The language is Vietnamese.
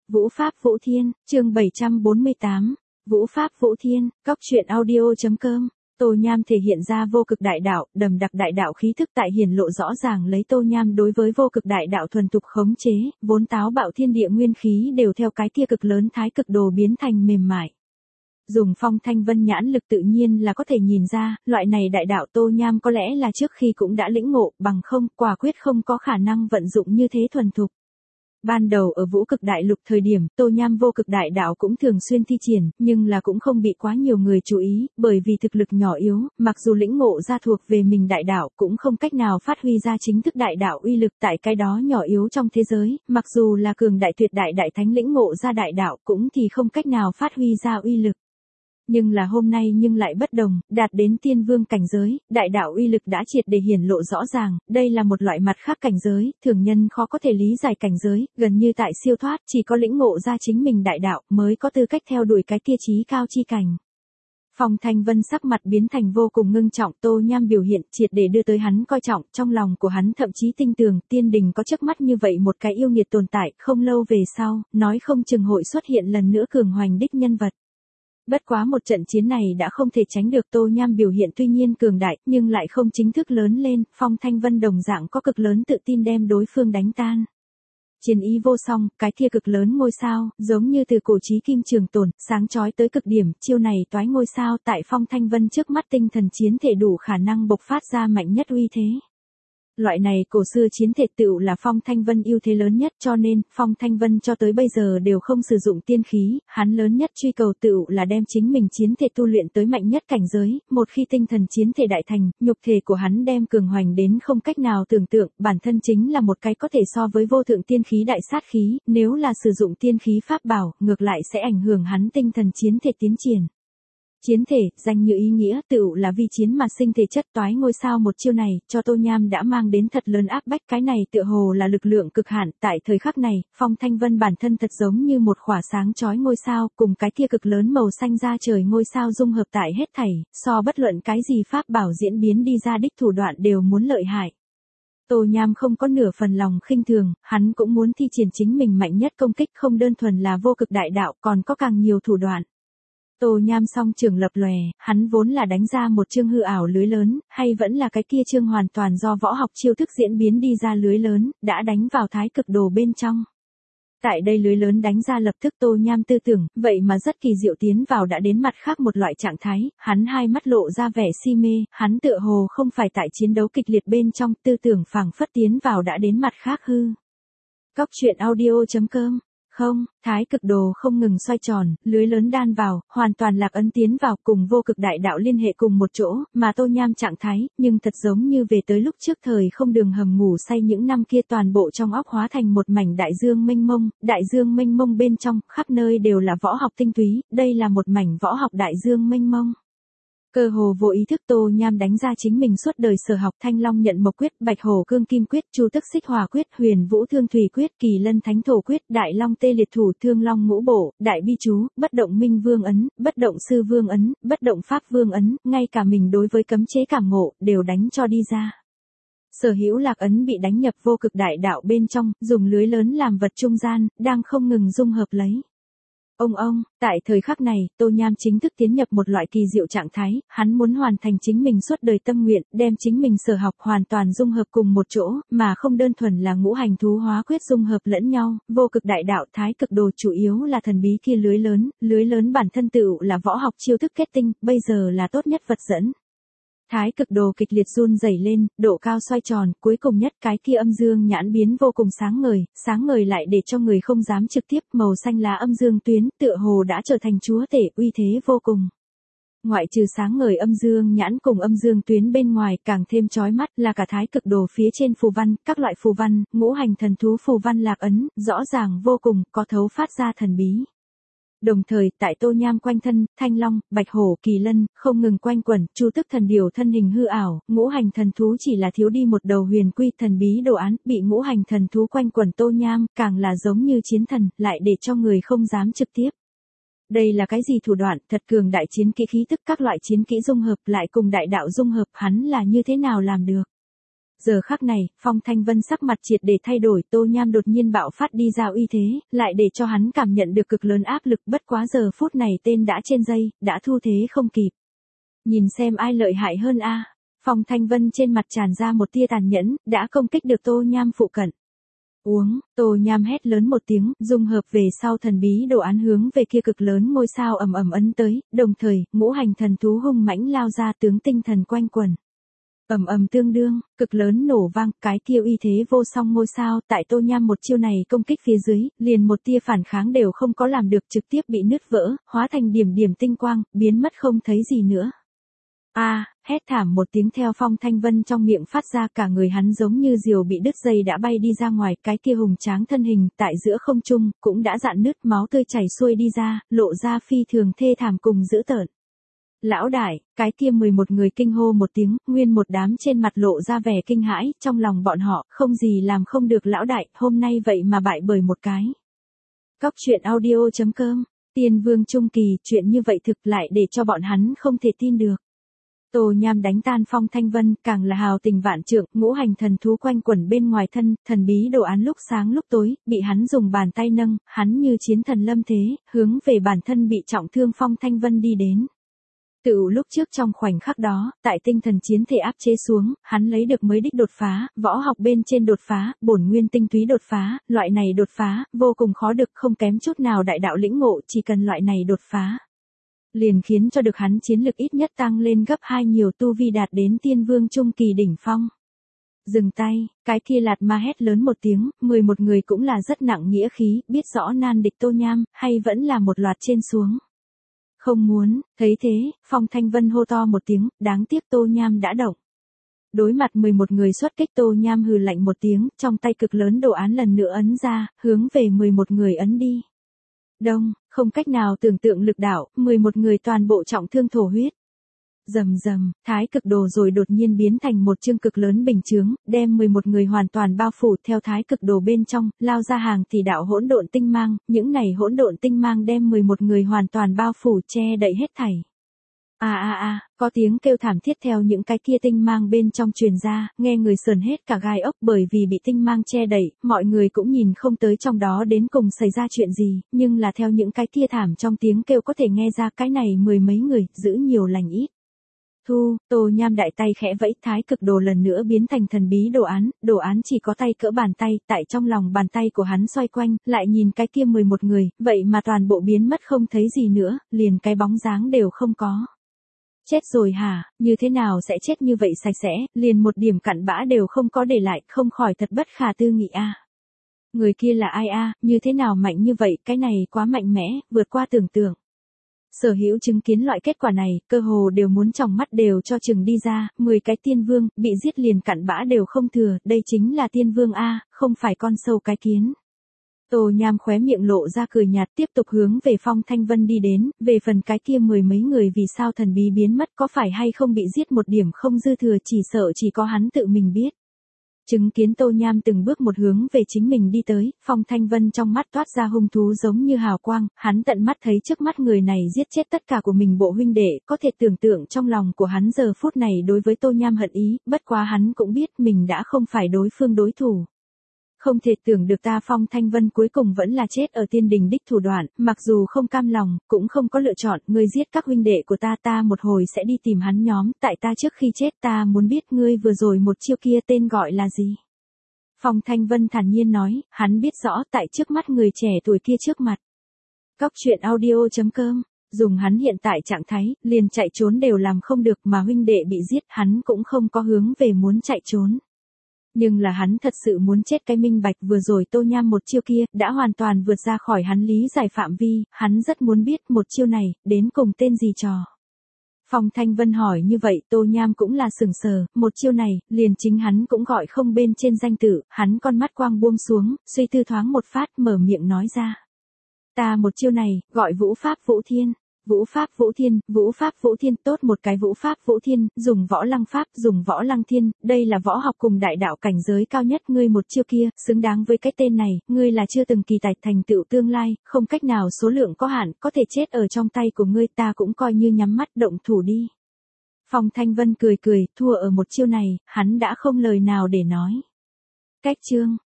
Vũ Pháp Vũ Thiên, chương 748, Vũ Pháp Vũ Thiên, Cóc truyện audio.com. Tô Nham thể hiện ra vô cực đại đạo, đầm đặc đại đạo khí thức tại hiển lộ rõ ràng lấy Tô Nham đối với vô cực đại đạo thuần tục khống chế, vốn táo bạo thiên địa nguyên khí đều theo cái tia cực lớn thái cực đồ biến thành mềm mại. Dùng Phong Thanh Vân nhãn lực tự nhiên là có thể nhìn ra, loại này đại đạo Tô Nham có lẽ là trước khi cũng đã lĩnh ngộ, bằng không, quả quyết không có khả năng vận dụng như thế thuần thục. Ban đầu ở Vũ Cực Đại Lục thời điểm, Tô Nham vô cực đại đạo cũng thường xuyên thi triển, nhưng là cũng không bị quá nhiều người chú ý, bởi vì thực lực nhỏ yếu, mặc dù lĩnh ngộ ra thuộc về mình đại đạo, cũng không cách nào phát huy ra chính thức đại đạo uy lực tại cái đó nhỏ yếu trong thế giới, mặc dù là cường đại tuyệt đại đại thánh lĩnh ngộ ra đại đạo cũng thì không cách nào phát huy ra uy lực. Nhưng là hôm nay nhưng lại bất đồng, đạt đến tiên vương cảnh giới, đại đạo uy lực đã triệt để hiển lộ rõ ràng, đây là một loại mặt khác cảnh giới, thường nhân khó có thể lý giải cảnh giới, gần như tại siêu thoát, chỉ có lĩnh ngộ ra chính mình đại đạo mới có tư cách theo đuổi cái kia chí cao chi cảnh. Phong Thanh Vân sắc mặt biến thành vô cùng ngưng trọng, Tô Nham biểu hiện triệt để đưa tới hắn coi trọng, trong lòng của hắn thậm chí tin tưởng tiên đình có trước mắt như vậy một cái yêu nghiệt tồn tại, không lâu về sau, nói không chừng hội xuất hiện lần nữa cường hoành đích nhân vật. Bất quá một trận chiến này đã không thể tránh được, Tô Nham biểu hiện tuy nhiên cường đại, nhưng lại không chính thức lớn lên, Phong Thanh Vân đồng dạng có cực lớn tự tin đem đối phương đánh tan. Chiến ý vô song, cái kia cực lớn ngôi sao, giống như từ cổ chí kim trường tồn, sáng chói tới cực điểm, chiêu này toái ngôi sao tại Phong Thanh Vân trước mắt tinh thần chiến thể đủ khả năng bộc phát ra mạnh nhất uy thế. Loại này cổ xưa chiến thể tựu là Phong Thanh Vân ưu thế lớn nhất, cho nên Phong Thanh Vân cho tới bây giờ đều không sử dụng tiên khí, hắn lớn nhất truy cầu tựu là đem chính mình chiến thể tu luyện tới mạnh nhất cảnh giới, một khi tinh thần chiến thể đại thành, nhục thể của hắn đem cường hoành đến không cách nào tưởng tượng, bản thân chính là một cái có thể so với vô thượng tiên khí đại sát khí, nếu là sử dụng tiên khí pháp bảo, ngược lại sẽ ảnh hưởng hắn tinh thần chiến thể tiến triển. Chiến thể, danh như ý nghĩa, tựu là vi chiến mà sinh thể chất, toái ngôi sao một chiêu này, cho Tô Nham đã mang đến thật lớn áp bách, cái này tựa hồ là lực lượng cực hạn, tại thời khắc này, Phong Thanh Vân bản thân thật giống như một khỏa sáng chói ngôi sao, cùng cái kia cực lớn màu xanh da trời ngôi sao dung hợp tại hết thảy, so bất luận cái gì pháp bảo diễn biến đi ra đích thủ đoạn đều muốn lợi hại. Tô Nham không có nửa phần lòng khinh thường, hắn cũng muốn thi triển chính mình mạnh nhất công kích, không đơn thuần là vô cực đại đạo, còn có càng nhiều thủ đoạn. Tô Nham song trường lập lòe, hắn vốn là đánh ra một chương hư ảo lưới lớn, hay vẫn là cái kia chương hoàn toàn do võ học chiêu thức diễn biến đi ra lưới lớn, đã đánh vào thái cực đồ bên trong. Tại đây lưới lớn đánh ra lập tức Tô Nham tư tưởng, vậy mà rất kỳ diệu tiến vào đã đến mặt khác một loại trạng thái, hắn hai mắt lộ ra vẻ si mê, hắn tựa hồ không phải tại chiến đấu kịch liệt bên trong, tư tưởng phảng phất tiến vào đã đến mặt khác hư. Cóc truyện audio.com. Không, thái cực đồ không ngừng xoay tròn, lưới lớn đan vào, hoàn toàn lạc ấn tiến vào cùng vô cực đại đạo liên hệ cùng một chỗ, mà Tô Nham trạng thái, nhưng thật giống như về tới lúc trước thời không đường hầm ngủ say những năm kia, toàn bộ trong óc hóa thành một mảnh đại dương mênh mông bên trong, khắp nơi đều là võ học tinh túy, đây là một mảnh võ học đại dương mênh mông. Cơ hồ vô ý thức Tô Nham đánh ra chính mình suốt đời sở học, Thanh Long Nhận Mộc Quyết, Bạch Hổ Cương Kim Quyết, Chu Tức Xích Hỏa Quyết, Huyền Vũ Thương Thủy Quyết, Kỳ Lân Thánh Thổ Quyết, Đại Long Tê Liệt Thủ, Thương Long Ngũ Bổ, Đại Bi Chú, Bất Động Minh Vương Ấn, Bất Động Sư Vương Ấn, Bất Động Pháp Vương Ấn, ngay cả mình đối với cấm chế cảm ngộ, đều đánh cho đi ra. Sở hữu lạc ấn bị đánh nhập vô cực đại đạo bên trong, dùng lưới lớn làm vật trung gian, đang không ngừng dung hợp lấy. Ông, tại thời khắc này, Tô Nham chính thức tiến nhập một loại kỳ diệu trạng thái, hắn muốn hoàn thành chính mình suốt đời tâm nguyện, đem chính mình sở học hoàn toàn dung hợp cùng một chỗ, mà không đơn thuần là ngũ hành thú hóa quyết dung hợp lẫn nhau, vô cực đại đạo thái cực đồ chủ yếu là thần bí kia lưới lớn bản thân tựu là võ học chiêu thức kết tinh, bây giờ là tốt nhất vật dẫn. Thái cực đồ kịch liệt run rẩy lên, độ cao xoay tròn, cuối cùng nhất cái kia âm dương nhãn biến vô cùng sáng ngời lại để cho người không dám trực tiếp, màu xanh lá âm dương tuyến, tựa hồ đã trở thành chúa tể, uy thế vô cùng. Ngoại trừ sáng ngời âm dương nhãn cùng âm dương tuyến bên ngoài, càng thêm chói mắt là cả thái cực đồ phía trên phù văn, các loại phù văn, ngũ hành thần thú phù văn lạc ấn, rõ ràng vô cùng, có thấu phát ra thần bí. Đồng thời, tại Tô Nham quanh thân, Thanh Long, Bạch Hổ, Kỳ Lân, không ngừng quanh quẩn, Chu Tức thần điểu thân hình hư ảo, ngũ hành thần thú chỉ là thiếu đi một đầu huyền quy thần bí đồ án, bị ngũ hành thần thú quanh quẩn Tô Nham, càng là giống như chiến thần, lại để cho người không dám trực tiếp. Đây là cái gì thủ đoạn, thật cường đại chiến kỹ khí tức, các loại chiến kỹ dung hợp lại cùng đại đạo dung hợp, hắn là như thế nào làm được? Giờ khắc này, Phong Thanh Vân sắc mặt triệt để thay đổi, Tô Nham đột nhiên bạo phát đi ra uy thế, lại để cho hắn cảm nhận được cực lớn áp lực, bất quá giờ phút này tên đã trên dây, đã thu thế không kịp. Nhìn xem ai lợi hại hơn a. Phong Thanh Vân trên mặt tràn ra một tia tàn nhẫn, đã công kích được Tô Nham phụ cận. Uống, Tô Nham hét lớn một tiếng, dung hợp về sau thần bí đồ án hướng về kia cực lớn ngôi sao ầm ầm ấn tới, đồng thời, ngũ hành thần thú hung mãnh lao ra tướng tinh thần quanh quần. Ầm ầm tương đương, cực lớn nổ vang, cái kia uy thế vô song ngôi sao, tại Tô Nham một chiêu này công kích phía dưới, liền một tia phản kháng đều không có làm được, trực tiếp bị nứt vỡ, hóa thành điểm điểm tinh quang, biến mất không thấy gì nữa. Hét thảm một tiếng theo Phong Thanh Vân trong miệng phát ra, cả người hắn giống như diều bị đứt dây đã bay đi ra ngoài, cái kia hùng tráng thân hình tại giữa không trung cũng đã dạn nứt, máu tươi chảy xuôi đi ra, lộ ra phi thường thê thảm cùng dữ tợn. Lão đại, cái kia 11 người kinh hô một tiếng, nguyên một đám trên mặt lộ ra vẻ kinh hãi, trong lòng bọn họ không gì làm không được lão đại, hôm nay vậy mà bại bởi một cái. Cóc truyện audio.com, Tiên Vương Trung Kỳ, chuyện như vậy thực lại để cho bọn hắn không thể tin được. Tô Nham đánh tan Phong Thanh Vân, càng là hào tình vạn trượng, ngũ hành thần thú quanh quẩn bên ngoài thân, thần bí đồ án lúc sáng lúc tối, bị hắn dùng bàn tay nâng, hắn như chiến thần lâm thế, hướng về bản thân bị trọng thương Phong Thanh Vân đi đến. Tự lúc trước trong khoảnh khắc đó, tại tinh thần chiến thể áp chế xuống, hắn lấy được mới đích đột phá, võ học bên trên đột phá, bổn nguyên tinh túy đột phá, loại này đột phá, vô cùng khó được, không kém chút nào đại đạo lĩnh ngộ, chỉ cần loại này đột phá. Liền khiến cho được hắn chiến lực ít nhất tăng lên gấp 2 nhiều, tu vi đạt đến tiên vương trung kỳ đỉnh phong. Dừng tay, cái kia Lạt Ma hét lớn một tiếng, 11 người cũng là rất nặng nghĩa khí, biết rõ nan địch Tô Nham, hay vẫn là một loạt trên xuống. Không muốn, thấy thế, Phong Thanh Vân hô to một tiếng, đáng tiếc Tô Nham đã động. Đối mặt 11 người xuất kích, Tô Nham hừ lạnh một tiếng, trong tay cực lớn đồ án lần nữa ấn ra, hướng về 11 người ấn đi. Đông, không cách nào tưởng tượng lực đạo, 11 người toàn bộ trọng thương thổ huyết. Rầm rầm, thái cực đồ rồi đột nhiên biến thành một chương cực lớn bình chướng, đem 11 người hoàn toàn bao phủ, theo thái cực đồ bên trong, lao ra hàng thì đạo hỗn độn tinh mang, những này hỗn độn tinh mang đem 11 người hoàn toàn bao phủ, che đậy hết thảy. Có tiếng kêu thảm thiết theo những cái kia tinh mang bên trong truyền ra, nghe người sờn hết cả gai ốc, bởi vì bị tinh mang che đậy, mọi người cũng nhìn không tới trong đó đến cùng xảy ra chuyện gì, nhưng là theo những cái kia thảm trong tiếng kêu có thể nghe ra cái này mười mấy người, giữ nhiều lành ít. Tô Nham đại tay khẽ vẫy, thái cực đồ lần nữa biến thành thần bí đồ án chỉ có tay cỡ bàn tay, tại trong lòng bàn tay của hắn xoay quanh, lại nhìn cái kia 11 người, vậy mà toàn bộ biến mất không thấy gì nữa, liền cái bóng dáng đều không có. Chết rồi hả, như thế nào sẽ chết như vậy sạch sẽ, liền một điểm cặn bã đều không có để lại, không khỏi thật bất khả tư nghị a. Người kia là ai a, như thế nào mạnh như vậy, cái này quá mạnh mẽ, vượt qua tưởng tượng. Sở hữu chứng kiến loại kết quả này, cơ hồ đều muốn trong mắt đều cho chừng đi ra, 10 cái tiên vương, bị giết liền cặn bã đều không thừa, đây chính là tiên vương a, không phải con sâu cái kiến. Tô Nham khóe miệng lộ ra cười nhạt, tiếp tục hướng về Phong Thanh Vân đi đến, về phần cái kia mười mấy người vì sao thần bí biến mất, có phải hay không bị giết một điểm không dư thừa, chỉ sợ chỉ có hắn tự mình biết. Chứng kiến Tô Nham từng bước một hướng về chính mình đi tới, Phong Thanh Vân trong mắt toát ra hung thú giống như hào quang, hắn tận mắt thấy trước mắt người này giết chết tất cả của mình bộ huynh đệ, có thể tưởng tượng trong lòng của hắn giờ phút này đối với Tô Nham hận ý, bất quá hắn cũng biết mình đã không phải đối phương đối thủ. Không thể tưởng được ta Phong Thanh Vân cuối cùng vẫn là chết ở tiên đình đích thủ đoạn, mặc dù không cam lòng, cũng không có lựa chọn, ngươi giết các huynh đệ của ta một hồi sẽ đi tìm hắn nhóm, tại ta trước khi chết ta muốn biết ngươi vừa rồi một chiêu kia tên gọi là gì. Phong Thanh Vân thản nhiên nói, hắn biết rõ tại trước mắt người trẻ tuổi kia trước mặt. Cóc truyện audio.com, dùng hắn hiện tại trạng thái, liền chạy trốn đều làm không được mà huynh đệ bị giết, hắn cũng không có hướng về muốn chạy trốn. Nhưng là hắn thật sự muốn chết cái minh bạch, vừa rồi Tô Nham một chiêu kia, đã hoàn toàn vượt ra khỏi hắn lý giải phạm vi, hắn rất muốn biết một chiêu này, đến cùng tên gì trò. Phong Thanh Vân hỏi như vậy, Tô Nham cũng là sừng sờ, một chiêu này, liền chính hắn cũng gọi không bên trên danh tự, hắn con mắt quang buông xuống, suy tư thoáng một phát, mở miệng nói ra. Ta một chiêu này, gọi Vũ Pháp Vũ Thiên. Vũ Pháp Vũ Thiên, tốt một cái Vũ Pháp Vũ Thiên, dùng võ lăng pháp, dùng võ lăng thiên, đây là võ học cùng đại đạo cảnh giới cao nhất, ngươi một chiêu kia, xứng đáng với cái tên này, ngươi là chưa từng kỳ tài thành tựu tương lai, không cách nào số lượng có hạn, có thể chết ở trong tay của ngươi, ta cũng coi như nhắm mắt động thủ đi. Phong Thanh Vân cười cười, thua ở một chiêu này, hắn đã không lời nào để nói. Cách chương